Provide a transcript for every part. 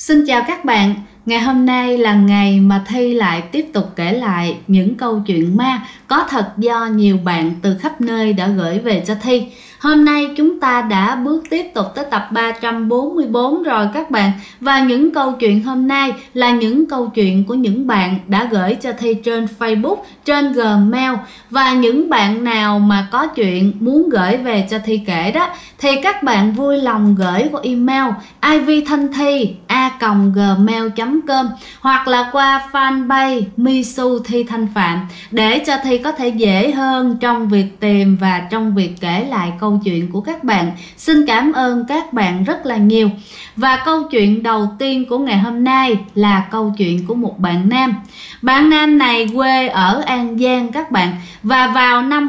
Xin chào các bạn, ngày hôm nay là ngày mà Thi lại tiếp tục kể lại những câu chuyện ma có thật do nhiều bạn từ khắp nơi đã gửi về cho Thi. Hôm nay chúng ta đã bước tiếp tục tới tập 344 rồi các bạn. Và những câu chuyện hôm nay là những câu chuyện của những bạn đã gửi cho Thi trên Facebook, trên Gmail. Và những bạn nào mà có chuyện muốn gửi về cho Thi kể đó thì các bạn vui lòng gửi qua email ivthanthi@gmail.com hoặc là qua fanpage Misu Thi Thanh Phạm để cho Thi có thể dễ hơn trong việc tìm và trong việc kể lại câu chuyện của các bạn. Xin cảm ơn các bạn rất là nhiều. Và câu chuyện đầu tiên của ngày hôm nay là câu chuyện của một bạn nam. Bạn nam này quê ở An Giang các bạn. Và vào năm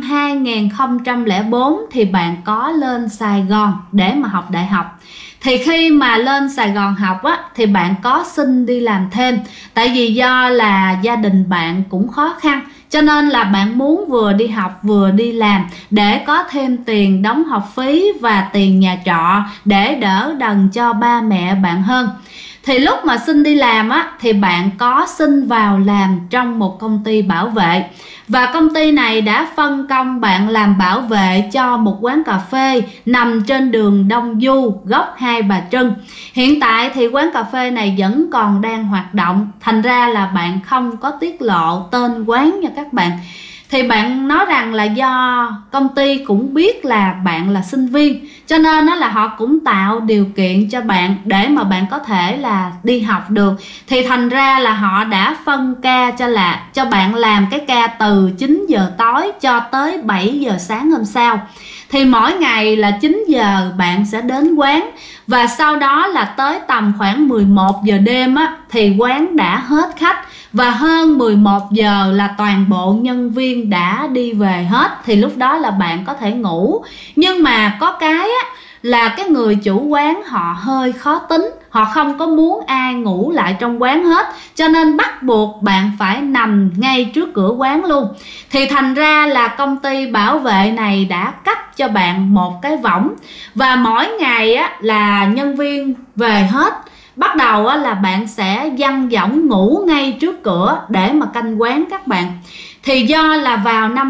2004 thì bạn có lên Sài Gòn để mà học đại học. Thì khi mà lên Sài Gòn học á, thì bạn có xin đi làm thêm. Tại vì do là gia đình bạn cũng khó khăn, cho nên là bạn muốn vừa đi học vừa đi làm để có thêm tiền đóng học phí và tiền nhà trọ để đỡ đần cho ba mẹ bạn hơn. Thì lúc mà xin đi làm á, thì bạn có xin vào làm trong một công ty bảo vệ. Và công ty này đã phân công bạn làm bảo vệ cho một quán cà phê nằm trên đường Đông Du, góc Hai Bà Trưng. Hiện tại thì quán cà phê này vẫn còn đang hoạt động, thành ra là bạn không có tiết lộ tên quán nha các bạn. Thì bạn nói rằng là do công ty cũng biết là bạn là sinh viên, cho nên là họ cũng tạo điều kiện cho bạn để mà bạn có thể là đi học được. Thì thành ra là họ đã phân ca cho bạn làm cái ca từ 9 giờ tối cho tới 7 giờ sáng hôm sau. Thì mỗi ngày là 9 giờ bạn sẽ đến quán. Và sau đó là tới tầm khoảng 11 giờ đêm á, thì quán đã hết khách. Và hơn 11 giờ là toàn bộ nhân viên đã đi về hết. Thì lúc đó là bạn có thể ngủ. Nhưng mà có cái á, là cái người chủ quán họ hơi khó tính. Họ không có muốn ai ngủ lại trong quán hết, cho nên bắt buộc bạn phải nằm ngay trước cửa quán luôn. Thì thành ra là công ty bảo vệ này đã cấp cho bạn một cái võng. Và mỗi ngày á, là nhân viên về hết, bắt đầu á, là bạn sẽ giăng võng ngủ ngay trước cửa để mà canh quán các bạn. Thì do là vào năm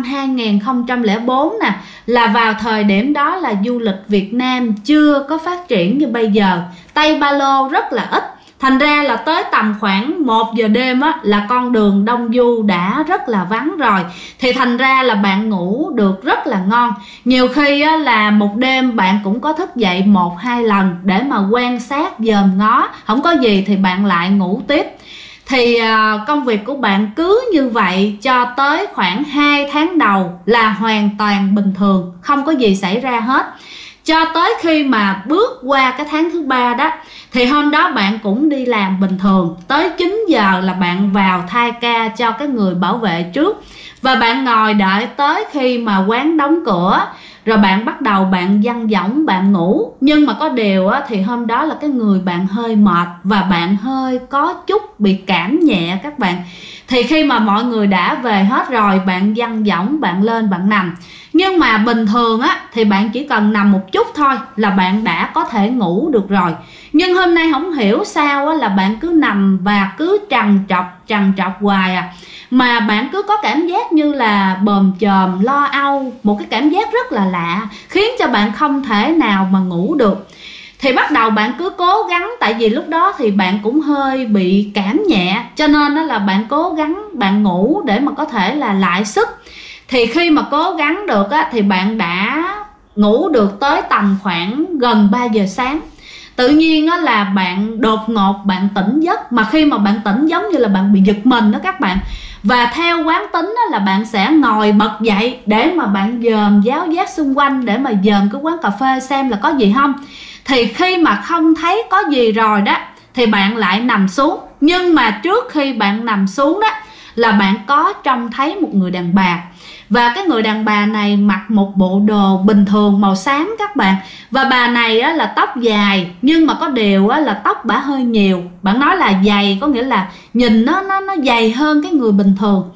2004 nè, là vào thời điểm đó là du lịch Việt Nam chưa có phát triển như bây giờ, Tây Ba Lô rất là ít. Thành ra là tới tầm khoảng 1 giờ đêm á, là con đường Đông Du đã rất là vắng rồi. Thì thành ra là bạn ngủ được rất là ngon. Nhiều khi á, là một đêm bạn cũng có thức dậy 1-2 lần để mà quan sát dòm ngó. Không có gì thì bạn lại ngủ tiếp. Thì công việc của bạn cứ như vậy cho tới khoảng 2 tháng đầu là hoàn toàn bình thường, không có gì xảy ra hết. Cho tới khi mà bước qua cái tháng thứ 3 đó, thì hôm đó bạn cũng đi làm bình thường. Tới 9 giờ là bạn vào thay ca cho cái người bảo vệ trước. Và bạn ngồi đợi tới khi mà quán đóng cửa, rồi bạn bắt đầu bạn giăng võng bạn ngủ. Nhưng mà có điều á, thì hôm đó là cái người bạn hơi mệt và bạn hơi có chút bị cảm nhẹ các bạn. Thì khi mà mọi người đã về hết rồi, bạn giăng võng bạn lên bạn nằm. Nhưng mà bình thường á, thì bạn chỉ cần nằm một chút thôi là bạn đã có thể ngủ được rồi. Nhưng hôm nay không hiểu sao á, là bạn cứ nằm và cứ trằn trọc hoài à. Mà bạn cứ có cảm giác như là bờm chờm, lo âu, một cái cảm giác rất là lạ, khiến cho bạn không thể nào mà ngủ được. Thì bắt đầu bạn cứ cố gắng, tại vì lúc đó thì bạn cũng hơi bị cảm nhẹ, cho nên đó là bạn cố gắng bạn ngủ để mà có thể là lại sức. Thì khi mà cố gắng được á, thì bạn đã ngủ được tới tầm khoảng gần 3 giờ sáng. Tự nhiên á, là bạn đột ngột bạn tỉnh giấc. Mà khi mà bạn tỉnh giống như là bạn bị giật mình đó các bạn. Và theo quán tính á, là bạn sẽ ngồi bật dậy để mà bạn dòm giáo giác xung quanh, để mà dòm cái quán cà phê xem là có gì không. Thì khi mà không thấy có gì rồi đó, thì bạn lại nằm xuống. Nhưng mà trước khi bạn nằm xuống đó, là bạn có trông thấy một người đàn bà. Và cái người đàn bà này mặc một bộ đồ bình thường màu xám các bạn. Và bà này á, là tóc dài, nhưng mà có điều á, là tóc bả hơi nhiều. Bạn nói là dày có nghĩa là nhìn nó dày hơn cái người bình thường.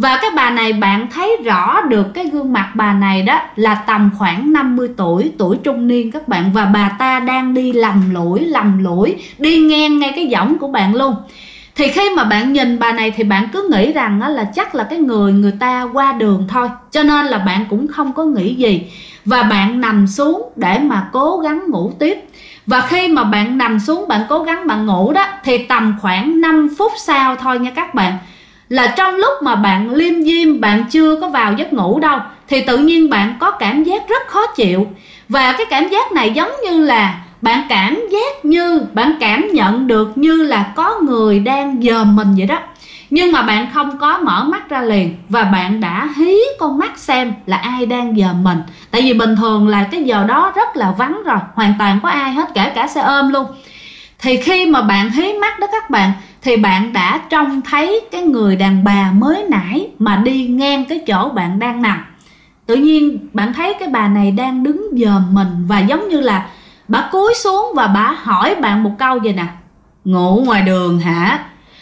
Và cái bà này bạn thấy rõ được cái gương mặt bà này đó là tầm khoảng 50 tuổi, tuổi trung niên các bạn. Và bà ta đang đi lầm lũi, đi ngang ngay cái võng của bạn luôn. Thì khi mà bạn nhìn bà này thì bạn cứ nghĩ rằng là chắc là cái người ta qua đường thôi, cho nên là bạn cũng không có nghĩ gì. Và bạn nằm xuống để mà cố gắng ngủ tiếp. Và khi mà bạn nằm xuống bạn cố gắng bạn ngủ đó, thì tầm khoảng 5 phút sau thôi nha các bạn, là trong lúc mà bạn liêm diêm, bạn chưa có vào giấc ngủ đâu, thì tự nhiên bạn có cảm giác rất khó chịu. Và cái cảm giác này giống như là bạn cảm giác như bạn cảm nhận được như là có người đang dòm mình vậy đó. Nhưng mà bạn không có mở mắt ra liền, và bạn đã hí con mắt xem là ai đang dòm mình. Tại vì bình thường là cái giờ đó rất là vắng rồi, hoàn toàn có ai hết, kể cả xe ôm luôn. Thì khi mà bạn hí mắt đó các bạn, thì bạn đã trông thấy cái người đàn bà mới nãy mà đi ngang cái chỗ bạn đang nằm. Tự nhiên bạn thấy cái bà này đang đứng dòm mình, và giống như là bà cúi xuống và bà hỏi bạn một câu vậy nè: ngủ ngoài đường hả?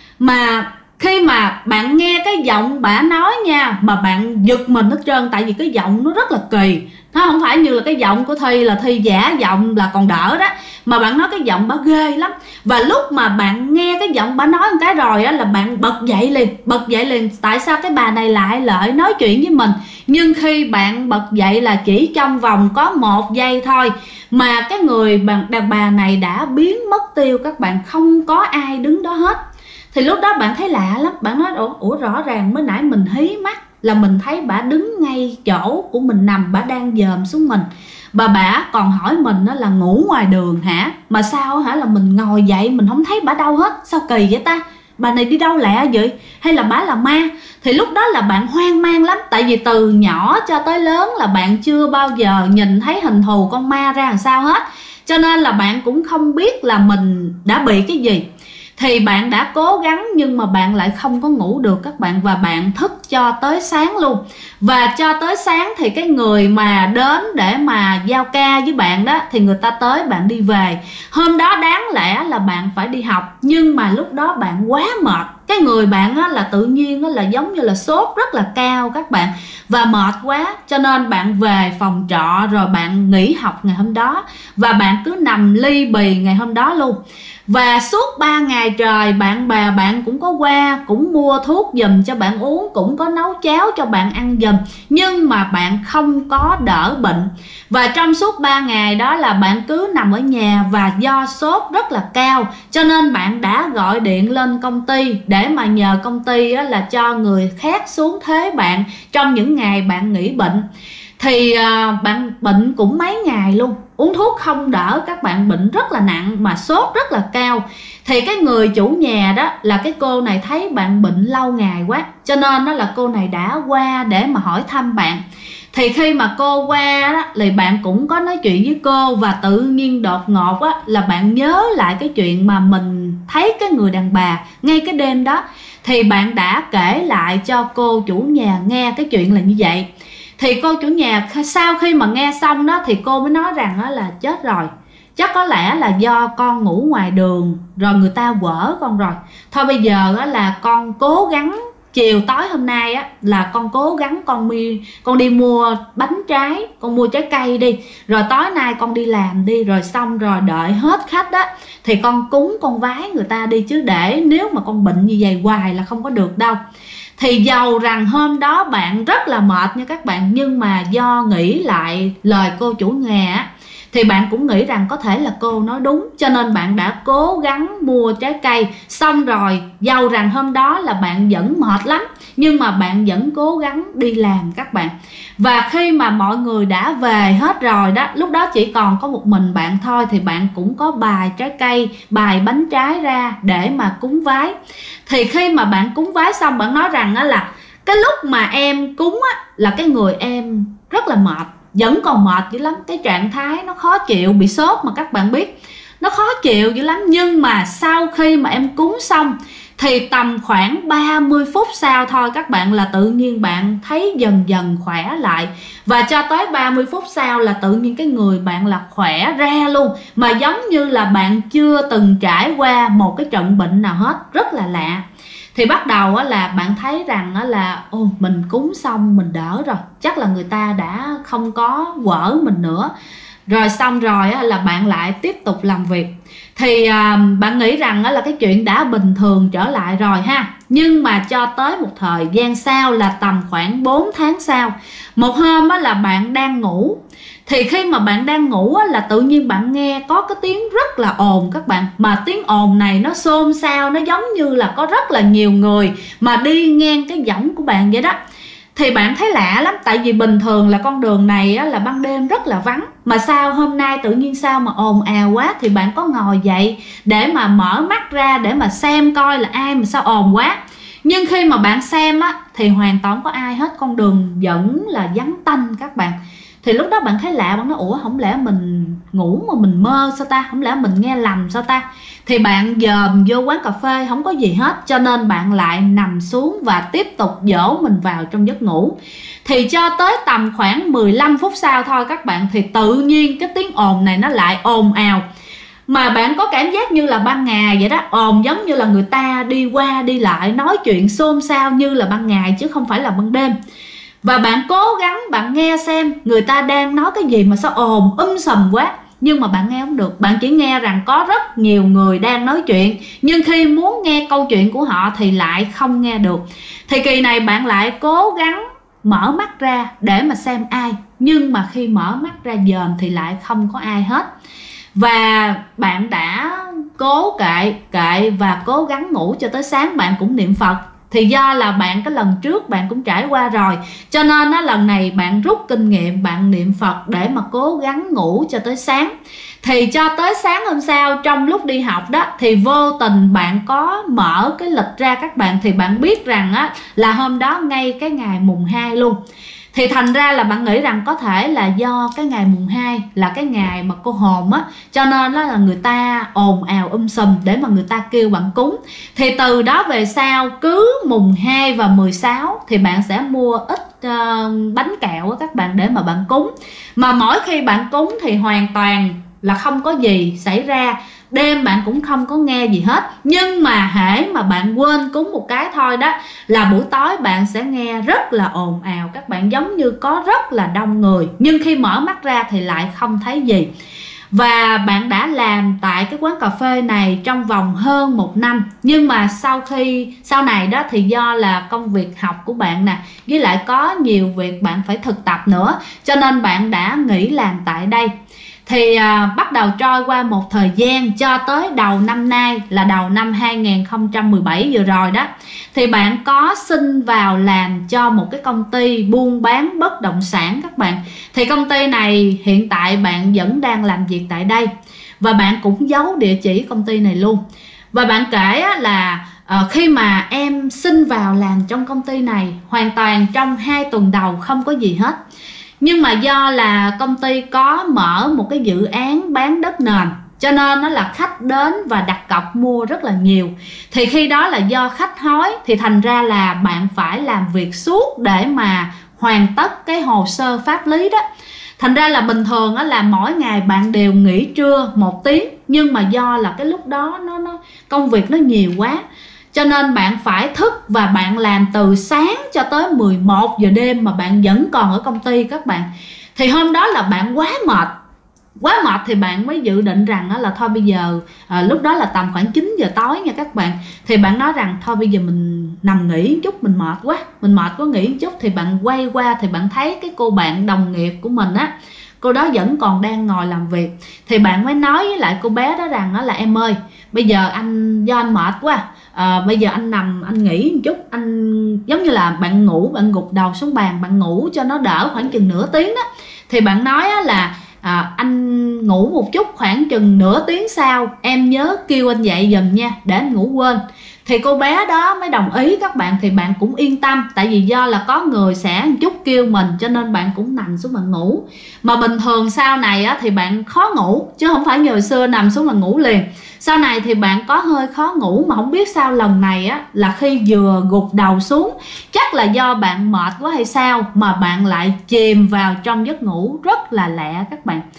Mà khi mà bạn nghe cái giọng bà nói nha, mà bạn giật mình hết trơn. Tại vì cái giọng nó rất là kỳ, nó không phải như là cái giọng của Thi, là Thi giả giọng là còn đỡ đó, mà bạn nói cái giọng bà ghê lắm. Và lúc mà bạn nghe cái giọng bà nói một cái rồi á, là bạn bật dậy liền. Tại sao cái bà này lại lợi nói chuyện với mình? Nhưng khi bạn bật dậy là chỉ trong vòng có 1 giây thôi, mà cái người đàn bà này đã biến mất tiêu các bạn, không có ai đứng đó hết. Thì lúc đó bạn thấy lạ lắm, bạn nói ủa rõ ràng mới nãy mình hí mắt là mình thấy bà đứng ngay chỗ của mình nằm, bà đang dòm xuống mình. Bà còn hỏi mình đó là ngủ ngoài đường hả? Mà sao hả, là mình ngồi dậy mình không thấy bà đâu hết, sao kỳ vậy ta? Bà này đi đâu lẹ vậy? Hay là bà là ma? Thì lúc đó là bạn hoang mang lắm. Tại vì từ nhỏ cho tới lớn là bạn chưa bao giờ nhìn thấy hình thù con ma ra làm sao hết, cho nên là bạn cũng không biết là mình đã bị cái gì. Thì bạn đã cố gắng nhưng mà bạn lại không có ngủ được các bạn, và bạn thức cho tới sáng luôn. Và cho tới sáng thì cái người mà đến để mà giao ca với bạn đó, thì người ta tới bạn đi về. Hôm đó đáng lẽ là bạn phải đi học, nhưng mà lúc đó bạn quá mệt. Cái người bạn á, là tự nhiên á, là giống như là sốt rất là cao các bạn, và mệt quá, cho nên bạn về phòng trọ rồi bạn nghỉ học ngày hôm đó. Và bạn cứ nằm ly bì ngày hôm đó luôn. Và suốt 3 ngày trời, bạn bè bạn cũng có qua, cũng mua thuốc giùm cho bạn uống, cũng có nấu cháo cho bạn ăn giùm, nhưng mà bạn không có đỡ bệnh. Và trong suốt 3 ngày đó là bạn cứ nằm ở nhà, và do sốt rất là cao, cho nên bạn đã gọi điện lên công ty để mà nhờ công ty là cho người khác xuống thế bạn trong những ngày bạn nghỉ bệnh. Thì bạn bệnh cũng mấy ngày luôn, uống thuốc không đỡ các bạn, bệnh rất là nặng mà sốt rất là cao. Thì cái người chủ nhà đó là cái cô này thấy bạn bệnh lâu ngày quá, cho nên đó là cô này đã qua để mà hỏi thăm bạn. Thì khi mà cô qua đó thì bạn cũng có nói chuyện với cô, và tự nhiên đột ngột á, là bạn nhớ lại cái chuyện mà mình thấy cái người đàn bà ngay cái đêm đó. Thì bạn đã kể lại cho cô chủ nhà nghe cái chuyện là như vậy. Thì cô chủ nhà sau khi mà nghe xong đó, thì cô mới nói rằng là chết rồi, chắc có lẽ là do con ngủ ngoài đường rồi người ta quở con rồi. Thôi bây giờ là con cố gắng, chiều tối hôm nay á, là con cố gắng con đi mua bánh trái, con mua trái cây đi, rồi tối nay con đi làm đi, rồi xong rồi đợi hết khách đó thì con cúng con vái người ta đi, chứ để nếu mà con bệnh như vậy hoài là không có được đâu. Thì dầu rằng hôm đó bạn rất là mệt nha các bạn, nhưng mà do nghĩ lại lời cô chủ nhà thì bạn cũng nghĩ rằng có thể là cô nói đúng, cho nên bạn đã cố gắng mua trái cây. Xong rồi dầu rằng hôm đó là bạn vẫn mệt lắm, nhưng mà bạn vẫn cố gắng đi làm các bạn. Và khi mà mọi người đã về hết rồi đó, lúc đó chỉ còn có một mình bạn thôi, thì bạn cũng có bài trái cây, bài bánh trái ra để mà cúng vái. Thì khi mà bạn cúng vái xong, bạn nói rằng là cái lúc mà em cúng là cái người em rất là mệt, vẫn còn mệt dữ lắm, cái trạng thái nó khó chịu, bị sốt mà các bạn biết, nó khó chịu dữ lắm. Nhưng mà sau khi mà em cúng xong thì tầm khoảng 30 phút sau thôi các bạn, là tự nhiên bạn thấy dần dần khỏe lại. Và cho tới 30 phút sau là tự nhiên cái người bạn là khỏe ra luôn, mà giống như là bạn chưa từng trải qua một cái trận bệnh nào hết, rất là lạ. thì bắt đầu là bạn thấy rằng là mình cúng xong mình đỡ rồi, chắc là người ta đã không có quở mình nữa. Rồi xong rồi là bạn lại tiếp tục làm việc. Thì bạn nghĩ rằng là cái chuyện đã bình thường trở lại rồi ha. Nhưng mà cho tới một thời gian sau, là tầm khoảng 4 tháng sau, một hôm là bạn đang ngủ. Thì khi mà bạn đang ngủ là tự nhiên bạn nghe có cái tiếng rất là ồn các bạn. Mà tiếng ồn này nó xôn xao, nó giống như là có rất là nhiều người mà đi ngang cái võng của bạn vậy đó. Thì bạn thấy lạ lắm, tại vì bình thường là con đường này là ban đêm rất là vắng, mà sao hôm nay tự nhiên sao mà ồn ào quá. Thì bạn có ngồi dậy để mà mở mắt ra để mà xem coi là ai mà sao ồn quá. Nhưng khi mà bạn xem thì hoàn toàn không có ai hết, con đường vẫn là vắng tanh các bạn. Thì lúc đó bạn thấy lạ, bạn nói ủa không lẽ mình ngủ mà mình mơ sao ta, không lẽ mình nghe lầm sao ta. Thì bạn dòm vô quán cà phê không có gì hết, cho nên bạn lại nằm xuống và tiếp tục dỗ mình vào trong giấc ngủ. Thì cho tới tầm khoảng 15 phút sau thôi các bạn, thì tự nhiên cái tiếng ồn này nó lại ồn ào. Mà bạn có cảm giác như là ban ngày vậy đó, ồn giống như là người ta đi qua đi lại nói chuyện xôn xao như là ban ngày chứ không phải là ban đêm. Và bạn cố gắng bạn nghe xem người ta đang nói cái gì mà sao ồn sùm quá. Nhưng mà bạn nghe không được, bạn chỉ nghe rằng có rất nhiều người đang nói chuyện, nhưng khi muốn nghe câu chuyện của họ thì lại không nghe được. Thì kỳ này bạn lại cố gắng mở mắt ra để mà xem ai, nhưng mà khi mở mắt ra dòm thì lại không có ai hết. Và bạn đã cố kệ và cố gắng ngủ cho tới sáng. Bạn cũng niệm Phật. Thì do là bạn cái lần trước bạn cũng trải qua rồi, cho nên lần này bạn rút kinh nghiệm, bạn niệm Phật để mà cố gắng ngủ cho tới sáng. Thì cho tới sáng hôm sau, trong lúc đi học đó, thì vô tình bạn có mở cái lịch ra các bạn. Thì bạn biết rằng là hôm đó ngay cái ngày mùng 2 luôn. Thì thành ra là bạn nghĩ rằng có thể là do cái ngày mùng 2 là cái ngày mà cô hồn cho nên là người ta ồn ào sùm để mà người ta kêu bạn cúng. Thì từ đó về sau, cứ mùng 2 và 16 thì bạn sẽ mua ít bánh kẹo các bạn để mà bạn cúng. Mà mỗi khi bạn cúng thì hoàn toàn là không có gì xảy ra, đêm bạn cũng không có nghe gì hết. Nhưng mà hễ mà bạn quên cúng một cái thôi đó, là buổi tối bạn sẽ nghe rất là ồn ào các bạn, giống như có rất là đông người, nhưng khi mở mắt ra thì lại không thấy gì. Và bạn đã làm tại cái quán cà phê này trong vòng hơn 1 năm. Nhưng mà sau này đó thì do là công việc học của bạn nè, với lại có nhiều việc bạn phải thực tập nữa, cho nên bạn đã nghỉ làm tại đây. Thì bắt đầu trôi qua một thời gian cho tới đầu năm nay, là đầu năm 2017 vừa rồi đó, thì bạn có xin vào làm cho một cái công ty buôn bán bất động sản các bạn. Thì công ty này hiện tại bạn vẫn đang làm việc tại đây, và bạn cũng giấu địa chỉ công ty này luôn. Và bạn kể là khi mà em xin vào làm trong công ty này, hoàn toàn trong 2 tuần đầu không có gì hết. Nhưng mà do là công ty có mở một cái dự án bán đất nền, cho nên nó là khách đến và đặt cọc mua rất là nhiều. Thì khi đó là do khách hối, thì thành ra là bạn phải làm việc suốt để mà hoàn tất cái hồ sơ pháp lý đó. Thành ra là bình thường là mỗi ngày bạn đều nghỉ trưa 1 tiếng. Nhưng mà do là cái lúc đó công việc nó nhiều quá, cho nên bạn phải thức và bạn làm từ sáng cho tới 11 giờ đêm mà bạn vẫn còn ở công ty các bạn. Thì hôm đó là bạn quá mệt thì bạn mới dự định rằng là thôi bây giờ lúc đó là tầm khoảng 9 giờ tối nha các bạn. Thì bạn nói rằng thôi bây giờ mình nằm nghỉ một chút, mình mệt quá nghỉ một chút. Thì bạn quay qua thì bạn thấy cái cô bạn đồng nghiệp của mình cô đó vẫn còn đang ngồi làm việc. Thì bạn mới nói với lại cô bé đó rằng là em ơi, bây giờ do anh mệt quá, bây giờ anh nằm anh nghỉ một chút, anh giống như là bạn ngủ, bạn gục đầu xuống bàn bạn ngủ cho nó đỡ khoảng chừng nửa tiếng đó. Thì bạn nói là anh ngủ một chút, khoảng chừng nửa tiếng sau em nhớ kêu anh dậy giùm nha, để anh ngủ quên. Thì cô bé đó mới đồng ý các bạn. Thì bạn cũng yên tâm, tại vì do là có người sẽ một chút kêu mình, cho nên bạn cũng nằm xuống bạn ngủ. Mà bình thường sau này thì bạn khó ngủ, chứ không phải như hồi xưa nằm xuống là ngủ liền. Sau này thì bạn có hơi khó ngủ, mà không biết sao lần này là khi vừa gục đầu xuống, chắc là do bạn mệt quá hay sao, mà bạn lại chìm vào trong giấc ngủ rất là lẹ các bạn.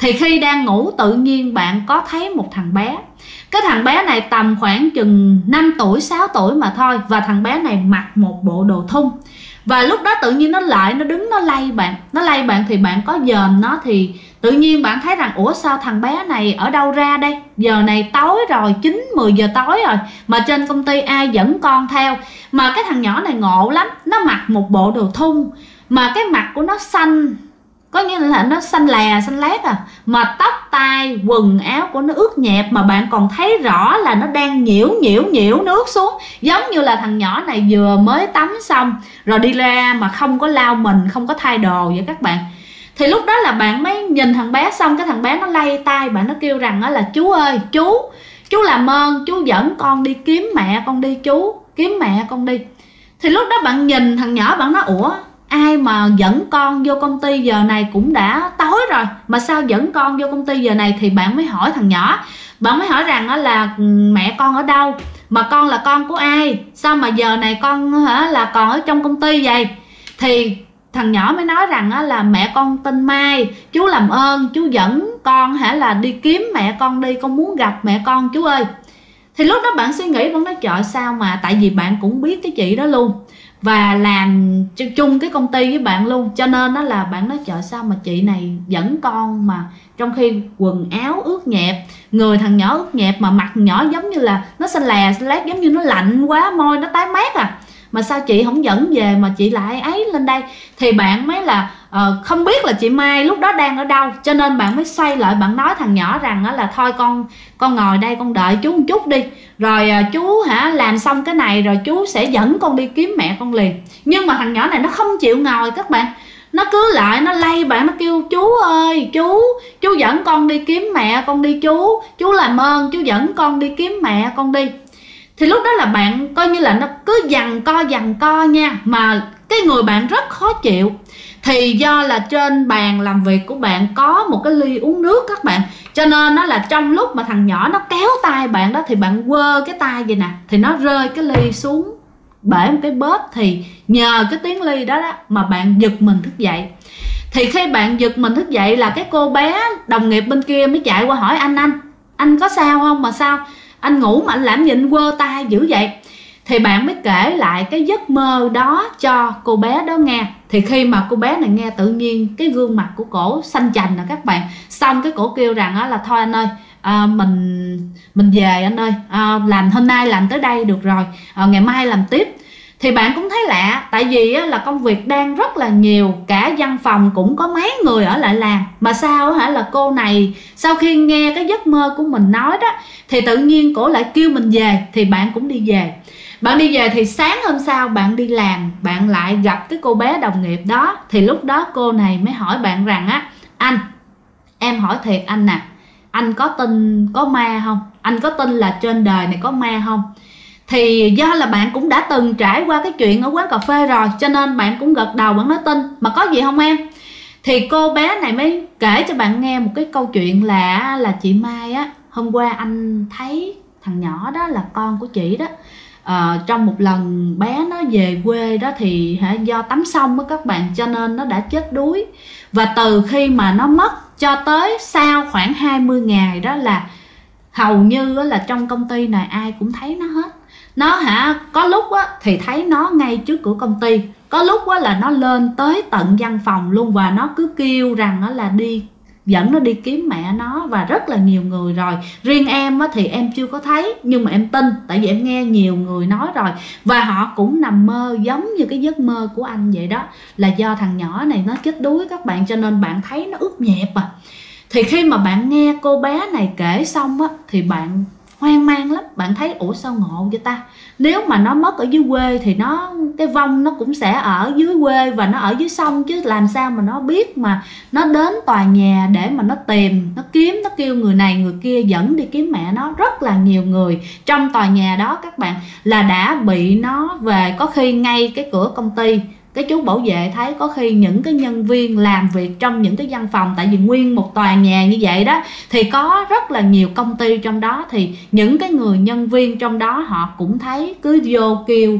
Thì khi đang ngủ tự nhiên bạn có thấy một thằng bé. Cái thằng bé này tầm khoảng chừng 5 tuổi 6 tuổi mà thôi. Và thằng bé này mặc một bộ đồ thun. Và lúc đó tự nhiên nó lại, nó đứng nó lay bạn. Nó lay bạn thì bạn có dòm nó, thì tự nhiên bạn thấy rằng ủa sao thằng bé này ở đâu ra đây? Giờ này tối rồi, 9-10 giờ tối rồi, mà trên công ty ai dẫn con theo. Mà cái thằng nhỏ này ngộ lắm. Nó mặc một bộ đồ thun, mà cái mặt của nó xanh, có nghĩa là nó xanh lè xanh lét à. Mà tóc tai quần áo của nó ướt nhẹp, mà bạn còn thấy rõ là nó đang nhiễu nước xuống. Giống như là thằng nhỏ này vừa mới tắm xong rồi đi ra mà không có lau mình, không có thay đồ vậy các bạn. Thì lúc đó là bạn mới nhìn thằng bé, xong cái thằng bé nó lay tay bạn, nó kêu rằng là chú ơi, chú làm ơn chú dẫn con đi kiếm mẹ con đi, chú kiếm mẹ con đi. Thì lúc đó bạn nhìn thằng nhỏ, bạn nói ủa ai mà dẫn con vô công ty giờ này, cũng đã tối rồi mà sao dẫn con vô công ty giờ này. Thì bạn mới hỏi thằng nhỏ, bạn mới hỏi rằng là mẹ con ở đâu, mà con là con của ai, sao mà giờ này con là còn ở trong công ty vậy. Thì thằng nhỏ mới nói rằng là mẹ con tên Mai, chú làm ơn chú dẫn con là đi kiếm mẹ con đi, con muốn gặp mẹ con chú ơi. Thì lúc đó bạn suy nghĩ, bạn nói trời sao mà, tại vì bạn cũng biết cái chị đó luôn và làm chung cái công ty với bạn luôn, cho nên đó là bạn nói trời sao mà chị này dẫn con, mà trong khi quần áo ướt nhẹp, người thằng nhỏ ướt nhẹp, mà mặt nhỏ giống như là nó xanh lè xanh lét, giống như nó lạnh quá, môi nó tái mét à, mà sao chị không dẫn về mà chị lại ấy lên đây. Thì bạn mới là không biết là chị Mai lúc đó đang ở đâu, cho nên bạn mới xoay lại, bạn nói thằng nhỏ rằng là thôi con ngồi đây con đợi chú một chút đi, rồi chú làm xong cái này rồi chú sẽ dẫn con đi kiếm mẹ con liền. Nhưng mà thằng nhỏ này nó không chịu ngồi các bạn, nó cứ lại nó lay bạn, nó kêu chú ơi, chú dẫn con đi kiếm mẹ con đi, chú làm ơn chú dẫn con đi kiếm mẹ con đi. Thì lúc đó là bạn coi như là nó cứ giằng co nha, mà cái người bạn rất khó chịu. Thì do là trên bàn làm việc của bạn có một cái ly uống nước các bạn, cho nên nó là trong lúc mà thằng nhỏ nó kéo tay bạn đó, thì bạn quơ cái tay vậy nè, thì nó rơi cái ly xuống bể một cái bóp. Thì nhờ cái tiếng ly đó mà bạn giật mình thức dậy. Thì khi bạn giật mình thức dậy là cái cô bé đồng nghiệp bên kia mới chạy qua hỏi anh có sao không, mà sao anh ngủ mà anh làm gì anh quơ tay dữ vậy. Thì bạn mới kể lại cái giấc mơ đó cho cô bé đó nghe. Thì khi mà cô bé này nghe, tự nhiên cái gương mặt của cổ xanh chành nè các bạn. Xong cái cổ kêu rằng là thôi anh ơi, mình về anh ơi, làm hôm nay làm tới đây được rồi, ngày mai làm tiếp. Thì bạn cũng thấy lạ, tại vì là công việc đang rất là nhiều, cả văn phòng cũng có mấy người ở lại làm, mà sao là cô này sau khi nghe cái giấc mơ của mình nói đó, thì tự nhiên cổ lại kêu mình về. Thì bạn cũng đi về. Bạn đi về thì sáng hôm sau bạn đi làm, bạn lại gặp cái cô bé đồng nghiệp đó. Thì lúc đó cô này mới hỏi bạn rằng anh, em hỏi thiệt anh nè, anh có tin có ma không? Anh có tin là trên đời này có ma không? Thì do là bạn cũng đã từng trải qua cái chuyện ở quán cà phê rồi, cho nên bạn cũng gật đầu, bạn nói tin. Mà có gì không em? Thì cô bé này mới kể cho bạn nghe một cái câu chuyện là chị Mai hôm qua anh thấy thằng nhỏ đó là con của chị đó. Trong một lần bé nó về quê đó thì do tắm xong với các bạn, cho nên nó đã chết đuối. Và từ khi mà nó mất cho tới sau khoảng 20 ngày đó là hầu như là trong công ty này ai cũng thấy nó hết. Nó có lúc thì thấy nó ngay trước cửa công ty, có lúc là nó lên tới tận văn phòng luôn, và nó cứ kêu rằng là dẫn nó đi kiếm mẹ nó, và rất là nhiều người rồi. Riêng em thì em chưa có thấy, nhưng mà em tin, tại vì em nghe nhiều người nói rồi. Và họ cũng nằm mơ giống như cái giấc mơ của anh vậy đó, là do thằng nhỏ này nó chết đuối các bạn, cho nên bạn thấy nó ướt nhẹp à. Thì khi mà bạn nghe cô bé này kể xong thì bạn hoang mang lắm. Bạn thấy ủa sao ngộ vậy ta, nếu mà nó mất ở dưới quê thì cái vong nó cũng sẽ ở dưới quê và nó ở dưới sông chứ, làm sao mà nó biết mà nó đến tòa nhà để mà nó tìm, nó kiếm, nó kêu người này người kia dẫn đi kiếm mẹ nó. Rất là nhiều người trong tòa nhà đó các bạn là đã bị nó về, có khi ngay cái cửa công ty cái chú bảo vệ thấy, có khi những cái nhân viên làm việc trong những cái văn phòng, tại vì nguyên một tòa nhà như vậy đó thì có rất là nhiều công ty trong đó, thì những cái người nhân viên trong đó họ cũng thấy, cứ vô kêu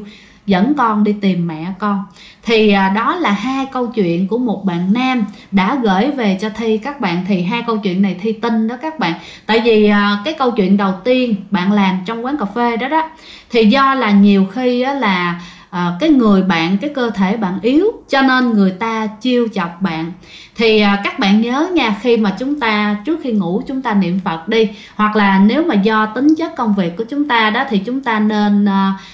dẫn con đi tìm mẹ con. Thì đó là hai câu chuyện của một bạn nam đã gửi về cho Thi các bạn. Thì hai câu chuyện này Thi tin đó các bạn. Tại vì cái câu chuyện đầu tiên bạn làm trong quán cà phê đó đó, thì do là nhiều khi là cái người bạn, cái cơ thể bạn yếu, cho nên người ta chiêu chọc bạn. Thì các bạn nhớ nha, khi mà chúng ta trước khi ngủ chúng ta niệm Phật đi, hoặc là nếu mà do tính chất công việc của chúng ta đó thì chúng ta nên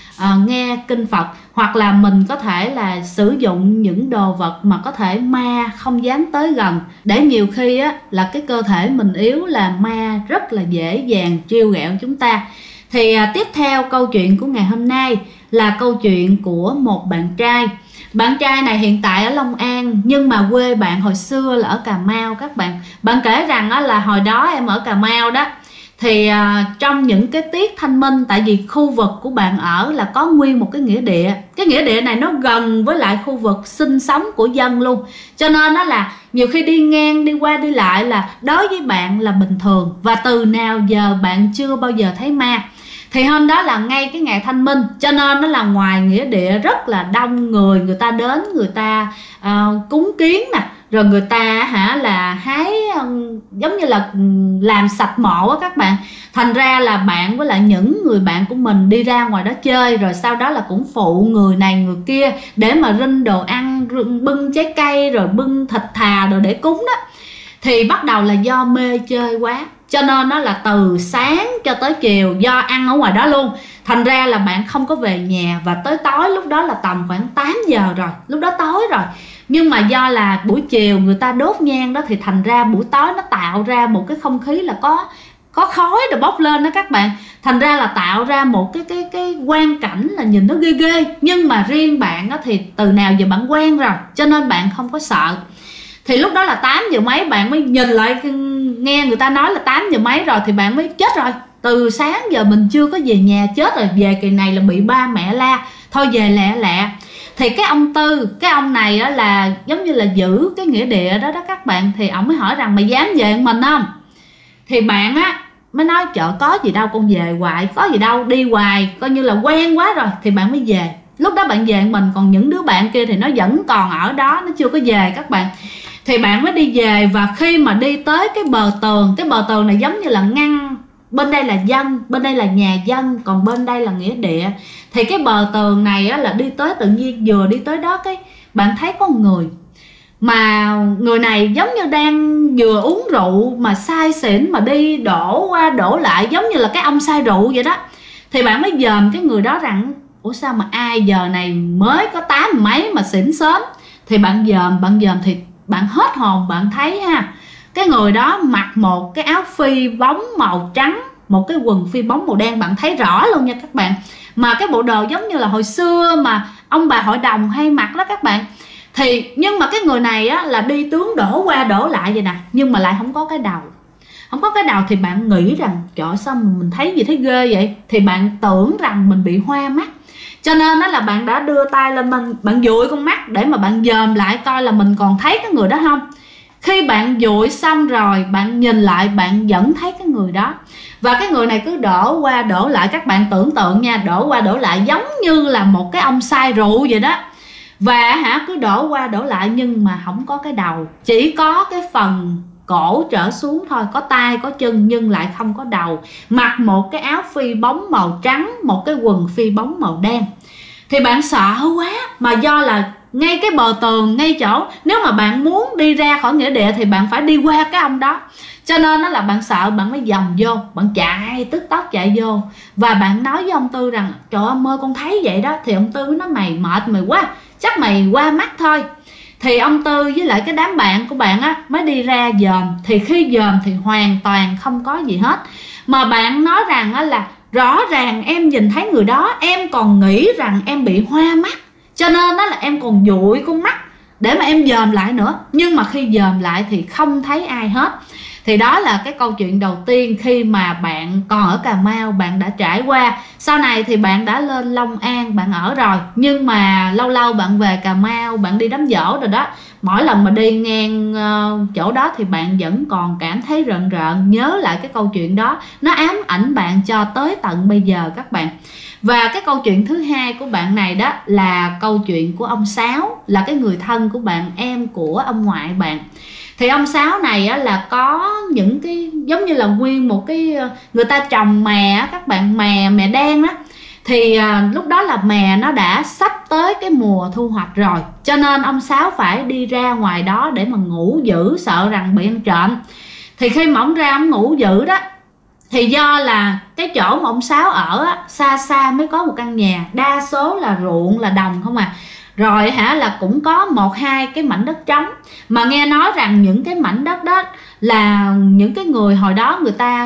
nghe kinh Phật, hoặc là mình có thể là sử dụng những đồ vật mà có thể ma không dám tới gần, để nhiều khi là cái cơ thể mình yếu là ma rất là dễ dàng trêu ghẹo chúng ta. Thì tiếp theo câu chuyện của ngày hôm nay là câu chuyện của một bạn trai. Bạn trai này hiện tại ở Long An, nhưng mà quê bạn hồi xưa là ở Cà Mau các bạn. Bạn kể rằng là hồi đó em ở Cà Mau đó, thì trong những cái tiết thanh minh, tại vì khu vực của bạn ở là có nguyên một cái nghĩa địa. Cái nghĩa địa này nó gần với lại khu vực sinh sống của dân luôn, cho nên nó là nhiều khi đi ngang đi qua đi lại là đối với bạn là bình thường. Và từ nào giờ bạn chưa bao giờ thấy ma. Thì hôm đó là ngay cái ngày thanh minh, cho nên nó là ngoài nghĩa địa rất là đông người, người ta đến, người ta cúng kiến nè, rồi người ta là hái giống như là làm sạch mộ á các bạn. Thành ra là bạn với lại những người bạn của mình đi ra ngoài đó chơi, rồi sau đó là cũng phụ người này người kia để mà rinh đồ ăn, bưng trái cây rồi bưng thịt thà rồi để cúng đó. Thì bắt đầu là do mê chơi quá, cho nên nó là từ sáng cho tới chiều do ăn ở ngoài đó luôn. Thành ra là bạn không có về nhà, và tới tối lúc đó là tầm khoảng 8 giờ rồi, lúc đó tối rồi. Nhưng mà do là buổi chiều người ta đốt nhang đó, thì thành ra buổi tối nó tạo ra một cái không khí là có khói rồi bốc lên đó các bạn. Thành ra là tạo ra một cái quang cảnh là nhìn nó ghê ghê. Nhưng mà riêng bạn đó thì từ nào giờ bạn quen rồi, cho nên bạn không có sợ. Thì lúc đó là 8 giờ mấy bạn mới nhìn lại, nghe người ta nói là 8 giờ mấy rồi, thì bạn mới chết rồi. Từ sáng giờ mình chưa có về nhà, chết rồi, về kỳ này là bị ba mẹ la, thôi về lẹ lẹ. Thì cái ông Tư, cái ông này là giống như là giữ cái nghĩa địa đó đó các bạn. Thì ổng mới hỏi rằng mày dám về mình không? Thì bạn mới nói chợ có gì đâu, con về hoài, có gì đâu, đi hoài coi như là quen quá rồi. Thì bạn mới về. Lúc đó bạn về mình, còn những đứa bạn kia thì nó vẫn còn ở đó, nó chưa có về các bạn. Thì bạn mới đi về, và khi mà đi tới cái bờ tường, cái bờ tường này giống như là ngăn, bên đây là dân, bên đây là nhà dân, còn bên đây là nghĩa địa. Thì cái bờ tường này là đi tới, tự nhiên vừa đi tới đó cái bạn thấy có một người, mà người này giống như đang vừa uống rượu mà say xỉn, mà đi đổ qua đổ lại giống như là cái ông say rượu vậy đó. Thì bạn mới dòm cái người đó rằng ủa sao mà ai giờ này mới có 8 mấy mà xỉn sớm. Thì bạn dòm thì bạn hết hồn. Bạn thấy cái người đó mặc một cái áo phi bóng màu trắng, một cái quần phi bóng màu đen, bạn thấy rõ luôn nha các bạn. Mà cái bộ đồ giống như là hồi xưa mà ông bà hội đồng hay mặc đó các bạn. Thì nhưng mà cái người này là đi tướng đổ qua đổ lại vậy nè, nhưng mà lại không có cái đầu. Không có cái đầu thì bạn nghĩ rằng trời sao mình thấy gì thấy ghê vậy. Thì bạn tưởng rằng mình bị hoa mắt, cho nên đó là bạn đã đưa tay lên bạn dụi con mắt để mà bạn dòm lại coi là mình còn thấy cái người đó không. Khi bạn dụi xong rồi, bạn nhìn lại bạn vẫn thấy cái người đó. Và cái người này cứ đổ qua đổ lại, các bạn tưởng tượng nha, đổ qua đổ lại giống như là một cái ông say rượu vậy đó. Và cứ đổ qua đổ lại nhưng mà không có cái đầu, chỉ có cái phần cổ trở xuống thôi, có tay có chân nhưng lại không có đầu. Mặc một cái áo phi bóng màu trắng, một cái quần phi bóng màu đen. Thì bạn sợ quá, mà do là ngay cái bờ tường, ngay chỗ nếu mà bạn muốn đi ra khỏi nghĩa địa thì bạn phải đi qua cái ông đó. Cho nên là bạn sợ, bạn mới vòng vô, bạn chạy tức tốc chạy vô. Và bạn nói với ông Tư rằng trời ơi ơi con thấy vậy đó. Thì ông Tư mới nói mày mệt mày quá, chắc mày qua mắt thôi. Thì ông Tư với lại cái đám bạn của bạn mới đi ra dòm. Thì khi dòm thì hoàn toàn không có gì hết. Mà bạn nói rằng là rõ ràng em nhìn thấy người đó, em còn nghĩ rằng em bị hoa mắt, cho nên là em còn dụi con mắt để mà em dòm lại nữa. Nhưng mà khi dòm lại thì không thấy ai hết. Thì đó là cái câu chuyện đầu tiên khi mà bạn còn ở Cà Mau bạn đã trải qua. Sau này thì bạn đã lên Long An bạn ở rồi, nhưng mà lâu lâu bạn về Cà Mau bạn đi đám giỗ rồi đó, mỗi lần mà đi ngang chỗ đó thì bạn vẫn còn cảm thấy rợn rợn nhớ lại cái câu chuyện đó, nó ám ảnh bạn cho tới tận bây giờ các bạn. Và cái câu chuyện thứ hai của bạn này đó là câu chuyện của ông Sáu, là cái người thân của bạn, em của ông ngoại bạn. Thì ông Sáu này á, là có những cái giống như là nguyên một cái, người ta trồng mè á, các bạn, mè đen á. Thì lúc đó là mè nó đã sắp tới cái mùa thu hoạch rồi, cho nên ông Sáu phải đi ra ngoài đó để mà ngủ giữ, sợ rằng bị ăn trộm. Thì khi mà ông ra ông ngủ giữ đó, thì do là cái chỗ mà ông Sáu ở á, xa xa mới có một căn nhà, đa số là ruộng là đồng không à. Rồi là cũng có 1-2 cái mảnh đất trống. Mà nghe nói rằng những cái mảnh đất đó là những cái người hồi đó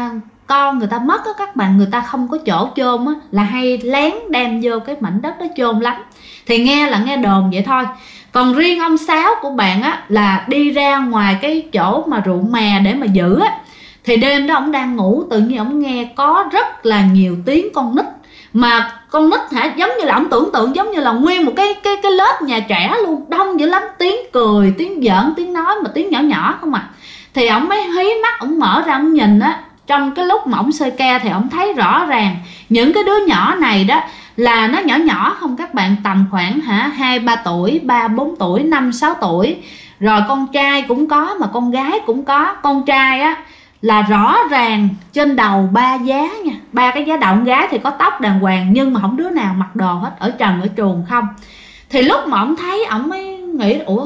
con người ta mất á các bạn, người ta không có chỗ chôn á, là hay lén đem vô cái mảnh đất đó chôn lắm. Thì nghe đồn vậy thôi. Còn riêng ông Sáu của bạn á, là đi ra ngoài cái chỗ mà ruộng mè để mà giữ á, thì đêm đó ông đang ngủ, tự nhiên ông nghe có rất là nhiều tiếng con nít. Mà con nít giống như là ông tưởng tượng giống như là nguyên một cái lớp nhà trẻ luôn, đông dữ lắm, tiếng cười, tiếng giỡn, tiếng nói, mà tiếng nhỏ nhỏ không à. Thì ông mới hí mắt, ông mở ra ông nhìn á, trong cái lúc mà ông soi ke thì ông thấy rõ ràng những cái đứa nhỏ này đó là nó nhỏ nhỏ không các bạn, tầm khoảng 2-3 tuổi, 3-4 tuổi, 5-6 tuổi. Rồi con trai cũng có mà con gái cũng có. Con trai á là rõ ràng trên đầu 3 giá nha, 3 cái giá đầu. Con gái thì có tóc đàng hoàng nhưng mà không đứa nào mặc đồ hết, ở trần ở truồng không. Thì lúc mà ông thấy, ông mới nghĩ ủa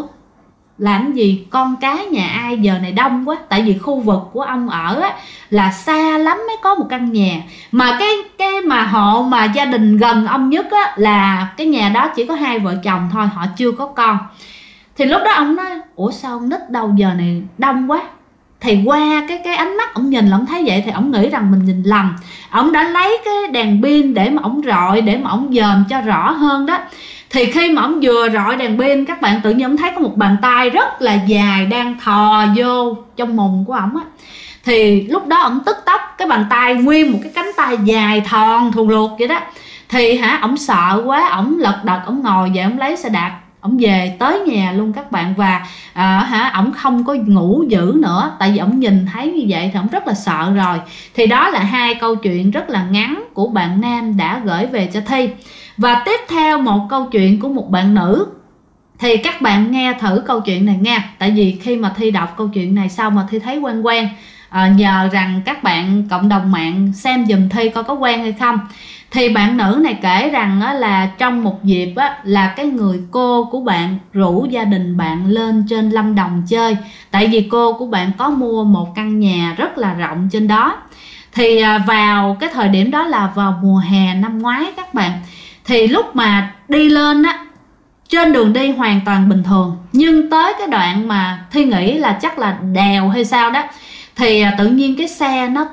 làm gì con cái nhà ai giờ này đông quá. Tại vì khu vực của ông ở á, là xa lắm mới có một căn nhà. Mà cái mà hộ mà gia đình gần ông nhất á, là cái nhà đó chỉ có 2 vợ chồng thôi, họ chưa có con. Thì lúc đó ông nói ủa sao nít đâu giờ này đông quá. Thì qua cái ánh mắt ông nhìn là ông thấy vậy, thì ông nghĩ rằng mình nhìn lầm. Ông đã lấy cái đèn pin để mà ông rọi, để mà ông dòm cho rõ hơn đó. Thì khi mà ông vừa rọi đèn pin, các bạn, tự nhiên ông thấy có một bàn tay rất là dài đang thò vô trong mùng của ổng á. Thì lúc đó ổng tức tốc, cái bàn tay nguyên một cái cánh tay dài thòn thù luộc vậy đó. Thì ổng sợ quá, ổng lật đật, ổng ngồi dậy, ổng lấy xe đạp, ổng về tới nhà luôn các bạn. Và ổng không có ngủ giữ nữa, tại vì ổng nhìn thấy như vậy thì ổng rất là sợ rồi. Thì đó là 2 câu chuyện rất là ngắn của bạn nam đã gửi về cho Thi. Và tiếp theo một câu chuyện của một bạn nữ. Thì các bạn nghe thử câu chuyện này nha. Tại vì khi mà Thi đọc câu chuyện này xong mà Thi thấy quen quen, nhờ rằng các bạn cộng đồng mạng xem giùm Thi coi có quen hay không. Thì bạn nữ này kể rằng là trong một dịp là cái người cô của bạn rủ gia đình bạn lên trên Lâm Đồng chơi. Tại vì cô của bạn có mua một căn nhà rất là rộng trên đó. Thì vào cái thời điểm đó là vào mùa hè năm ngoái các bạn. Thì lúc mà đi lên á, trên đường đi hoàn toàn bình thường, nhưng tới cái đoạn mà Thi nghĩ là chắc là đèo hay sao đó, thì tự nhiên cái xe nó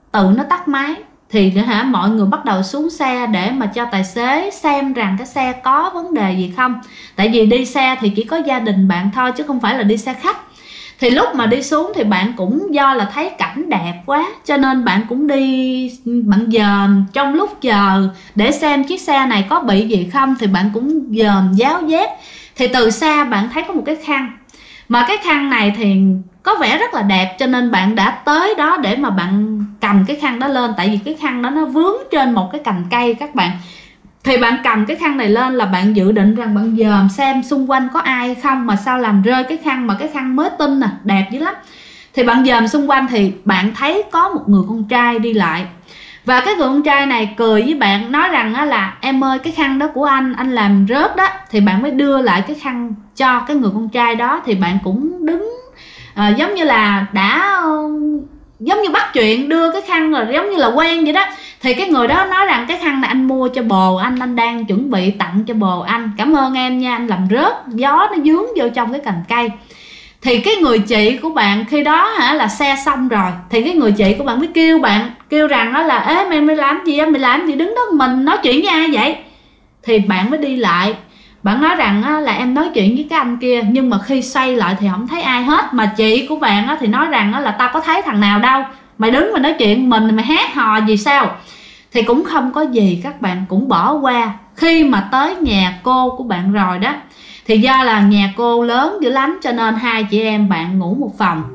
tắt máy. Thì mọi người bắt đầu xuống xe để mà cho tài xế xem rằng cái xe có vấn đề gì không. Tại vì đi xe thì chỉ có gia đình bạn thôi chứ không phải là đi xe khách. Thì lúc mà đi xuống thì bạn cũng do là thấy cảnh đẹp quá, cho nên bạn cũng đi, bạn dòm trong lúc chờ để xem chiếc xe này có bị gì không. Thì bạn cũng dòm giáo giác. Thì từ xa bạn thấy có một cái khăn, mà cái khăn này thì có vẻ rất là đẹp, cho nên bạn đã tới đó để mà bạn cầm cái khăn đó lên. Tại vì cái khăn đó nó vướng trên một cái cành cây các bạn. Thì bạn cầm cái khăn này lên là bạn dự định rằng bạn dòm xem xung quanh có ai hay không. Mà sao làm rơi cái khăn, mà cái khăn mới tinh nè, đẹp dữ lắm. Thì bạn dòm xung quanh thì bạn thấy có một người con trai đi lại. Và cái người con trai này cười với bạn, nói rằng là em ơi, cái khăn đó của anh làm rớt đó. Thì bạn mới đưa lại cái khăn cho cái người con trai đó. Thì bạn cũng đứng giống như là đã giống như bắt chuyện, đưa cái khăn rồi giống như là quen vậy đó. Thì cái người đó nói rằng cái khăn này anh mua cho bồ anh đang chuẩn bị tặng cho bồ anh, cảm ơn em nha, anh làm rớt, gió nó dướng vô trong cái cành cây. Thì cái người chị của bạn khi đó là xe xong rồi, thì cái người chị của bạn mới kêu rằng đó là ê mày làm gì, mày làm gì đứng đó mình nói chuyện với ai vậy. Thì bạn mới đi lại, bạn nói rằng là em nói chuyện với cái anh kia, nhưng mà khi xoay lại thì không thấy ai hết. Mà chị của bạn thì nói rằng là tao có thấy thằng nào đâu, mày đứng mà nói chuyện mình, mày hát hò gì sao. Thì cũng không có gì, các bạn cũng bỏ qua. Khi mà tới nhà cô của bạn rồi đó, thì do là nhà cô lớn dữ lắm cho nên 2 chị em bạn ngủ một phòng.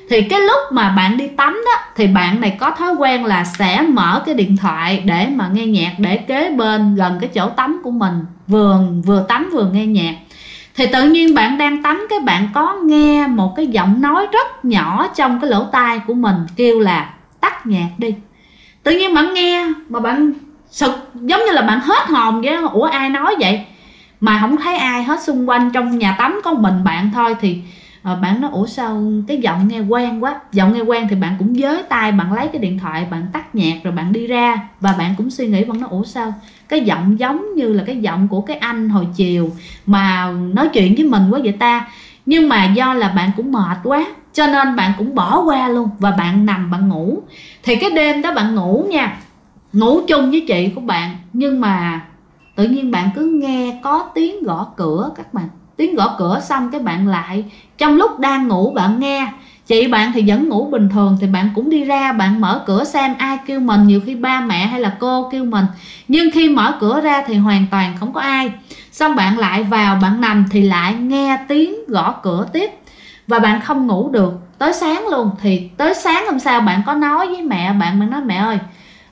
Thì cái lúc mà bạn đi tắm đó thì bạn này có thói quen là sẽ mở cái điện thoại để mà nghe nhạc, để kế bên gần cái chỗ tắm của mình, vừa tắm vừa nghe nhạc. Thì tự nhiên bạn đang tắm, cái bạn có nghe một cái giọng nói rất nhỏ trong cái lỗ tai của mình kêu là tắt nhạc đi. Tự nhiên bạn nghe mà bạn sực, giống như là bạn hết hồn vậy. Ủa ai nói vậy? Mà không thấy ai hết, xung quanh trong nhà tắm có mình bạn thôi. Thì bạn nói ủa sao cái giọng nghe quen quá. Giọng nghe quen thì bạn cũng giới tay, bạn lấy cái điện thoại, bạn tắt nhạc rồi bạn đi ra. Và bạn cũng suy nghĩ, bạn nói ủa sao cái giọng giống như là cái giọng của cái anh hồi chiều mà nói chuyện với mình quá vậy ta. Nhưng mà do là bạn cũng mệt quá cho nên bạn cũng bỏ qua luôn, và bạn nằm bạn ngủ. Thì cái đêm đó bạn ngủ nha, ngủ chung với chị của bạn, nhưng mà tự nhiên bạn cứ nghe có tiếng gõ cửa các bạn. Tiếng gõ cửa xong cái bạn lại, trong lúc đang ngủ bạn nghe, chị bạn thì vẫn ngủ bình thường, thì bạn cũng đi ra bạn mở cửa xem ai kêu mình. Nhiều khi ba mẹ hay là cô kêu mình, nhưng khi mở cửa ra thì hoàn toàn không có ai. Xong bạn lại vào bạn nằm thì lại nghe tiếng gõ cửa tiếp, và bạn không ngủ được tới sáng luôn. Thì tới sáng hôm sau bạn có nói với mẹ bạn nói mẹ ơi,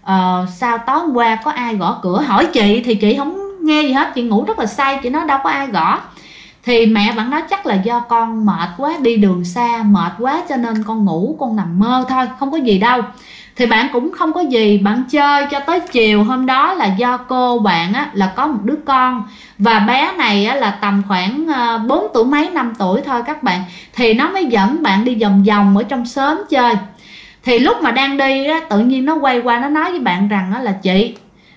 sao tối hôm qua có ai gõ cửa? Hỏi chị thì chị không nghe gì hết, chị ngủ rất là say, chị nói đâu có ai gõ. Thì mẹ bạn nói chắc là do con mệt quá, đi đường xa mệt quá cho nên con ngủ, con nằm mơ thôi, không có gì đâu. Thì bạn cũng không có gì, bạn chơi cho tới chiều hôm đó là do cô bạn á, là có một đứa con, và bé này á, là tầm khoảng 4 tuổi mấy 5 tuổi thôi các bạn. Thì nó mới dẫn bạn đi vòng vòng ở trong xóm chơi. Thì lúc mà đang đi á, tự nhiên nó quay qua nó nói với bạn rằng á, là chị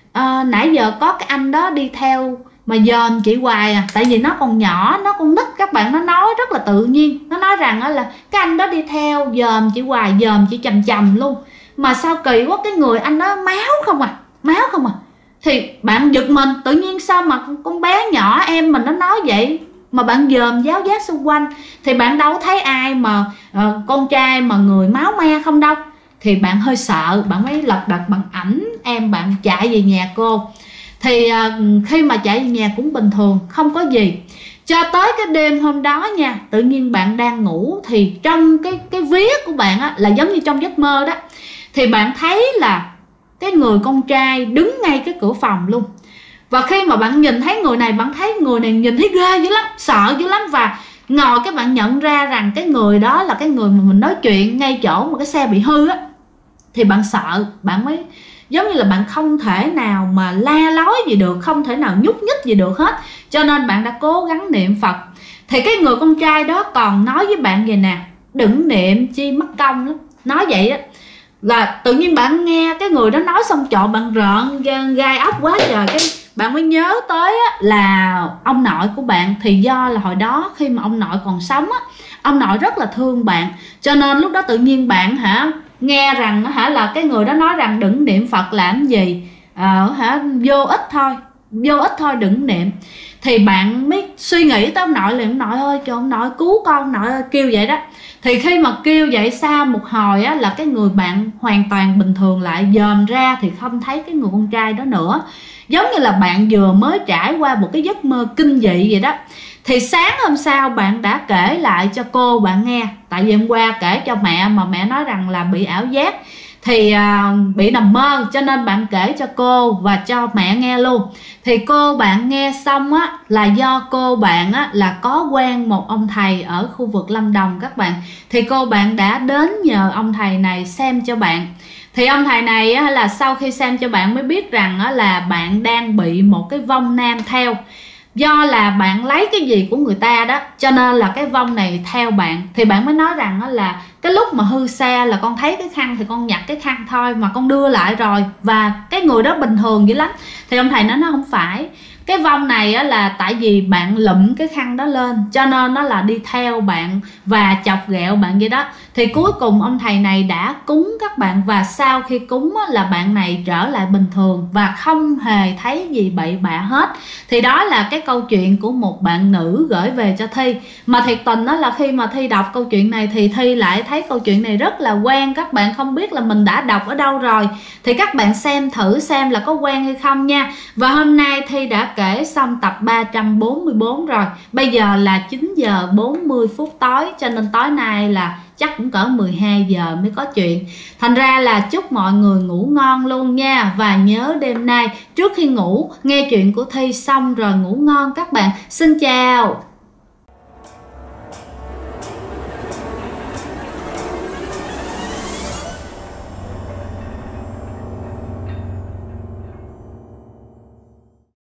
nãy giờ có cái anh đó đi theo mà dòm chị hoài à. Tại vì nó còn nhỏ, nó con nít các bạn, nó nói rất là tự nhiên. Nó nói rằng á, là cái anh đó đi theo dòm chị hoài, dòm chị chằm chằm luôn. Mà sao kỳ quá, cái người anh đó máu không à, máu không à. Thì bạn giật mình, tự nhiên sao mà con bé nhỏ em mình nó nói vậy, mà bạn dòm giáo giác xung quanh. Thì bạn đâu thấy ai mà con trai mà người máu me không đâu. Thì bạn hơi sợ, bạn mới lật đật bằng ảnh em bạn chạy về nhà cô. Thì khi mà chạy về nhà cũng bình thường, không có gì. Cho tới cái đêm hôm đó nha, tự nhiên bạn đang ngủ, thì trong cái vía của bạn á, là giống như trong giấc mơ đó. Thì bạn thấy là cái người con trai đứng ngay cái cửa phòng luôn. Và khi mà bạn nhìn thấy người này, bạn thấy người này nhìn thấy ghê dữ lắm, sợ dữ lắm. Và ngồi cái bạn nhận ra rằng cái người đó là cái người mà mình nói chuyện ngay chỗ mà cái xe bị hư á. Thì bạn sợ, bạn mới giống như là bạn không thể nào mà la lối gì được, không thể nào nhúc nhích gì được hết. Cho nên bạn đã cố gắng niệm Phật. Thì cái người con trai đó còn nói với bạn vậy nè, đừng niệm chi mất công lắm. Nói vậy á, là tự nhiên bạn nghe cái người đó nói xong trộn bạn rợn gai ốc quá trời. Cái bạn mới nhớ tới á, là ông nội của bạn. Thì do là hồi đó khi mà ông nội còn sống á, ông nội rất là thương bạn. Cho nên lúc đó tự nhiên bạn nghe rằng là cái người đó nói rằng đừng niệm Phật làm gì, vô ích thôi, đừng niệm. Thì bạn mới suy nghĩ tới ông nội liền, ông nội ơi cho ông nội cứu con, ông nội ơi, kêu vậy đó. Thì khi mà kêu vậy sau một hồi á, là cái người bạn hoàn toàn bình thường lại, dòm ra thì không thấy cái người con trai đó nữa. Giống như là bạn vừa mới trải qua một cái giấc mơ kinh dị vậy đó. Thì sáng hôm sau bạn đã kể lại cho cô bạn nghe. Tại vì hôm qua kể cho mẹ mà mẹ nói rằng là bị ảo giác, thì bị nằm mơ, cho nên bạn kể cho cô và cho mẹ nghe luôn. Thì cô bạn nghe xong á, là do cô bạn á, là có quen một ông thầy ở khu vực Lâm Đồng các bạn. Thì cô bạn đã đến nhờ ông thầy này xem cho bạn. Thì ông thầy này á, là sau khi xem cho bạn mới biết rằng á, là bạn đang bị một cái vong nam theo. Do là bạn lấy cái gì của người ta đó, cho nên là cái vong này theo bạn. Thì bạn mới nói rằng là cái lúc mà hư xe là con thấy cái khăn thì con nhặt cái khăn thôi, mà con đưa lại rồi, và cái người đó bình thường dữ lắm. Thì ông thầy nói nó không phải, cái vong này á, là tại vì bạn lụm cái khăn đó lên, cho nên nó là đi theo bạn và chọc ghẹo bạn vậy đó. Thì cuối cùng ông thầy này đã cúng các bạn, và sau khi cúng á, là bạn này trở lại bình thường và không hề thấy gì bậy bạ hết. Thì đó là cái câu chuyện của một bạn nữ gửi về cho Thi. Mà thiệt tình đó là khi mà Thi đọc câu chuyện này thì Thi lại thấy câu chuyện này rất là quen. Các bạn không biết là mình đã đọc ở đâu rồi, thì các bạn xem thử xem là có quen hay không nha. Và hôm nay Thi đã kể xong tập 344 rồi. Bây giờ là 9 giờ 40 phút tối, cho nên tối nay là chắc cũng cỡ 12 giờ mới có chuyện. Thành ra là chúc mọi người ngủ ngon luôn nha. Và nhớ đêm nay trước khi ngủ nghe chuyện của Thi xong rồi ngủ ngon các bạn. Xin chào.